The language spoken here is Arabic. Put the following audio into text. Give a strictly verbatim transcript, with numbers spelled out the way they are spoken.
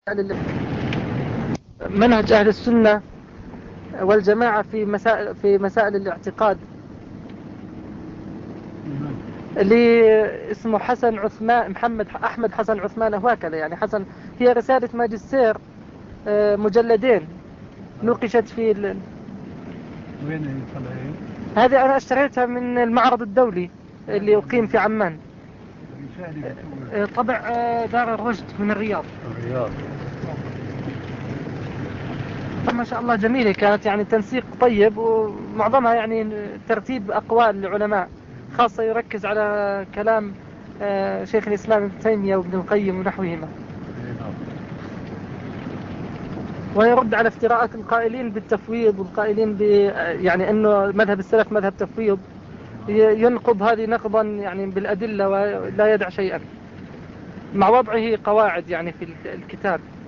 منهج أهل السنة والجماعة في مسائل في مسائل الاعتقاد اللي اسمه حسن عثمان محمد أحمد حسن عثمان هواكلة، يعني حسن هي رسالة ماجستير مجلدين نوقشت في ال... وين هذه أنا اشتريتها من المعرض الدولي اللي أقيم في عمان، طبع دار الرشد من الرياض. الرياض ما شاء الله جميلة كانت، يعني تنسيق طيب ومعظمها يعني ترتيب أقوال العلماء، خاصة يركز على كلام شيخ الإسلام ابن تيمية وابن القيم ونحوهما، ويرد على افتراءات القائلين بالتفويض والقائلين ب يعني أنه مذهب السلف مذهب تفويض، ينقض هذه نقضا يعني بالأدلة ولا يدع شيئا مع وضعه قواعد يعني في الكتاب.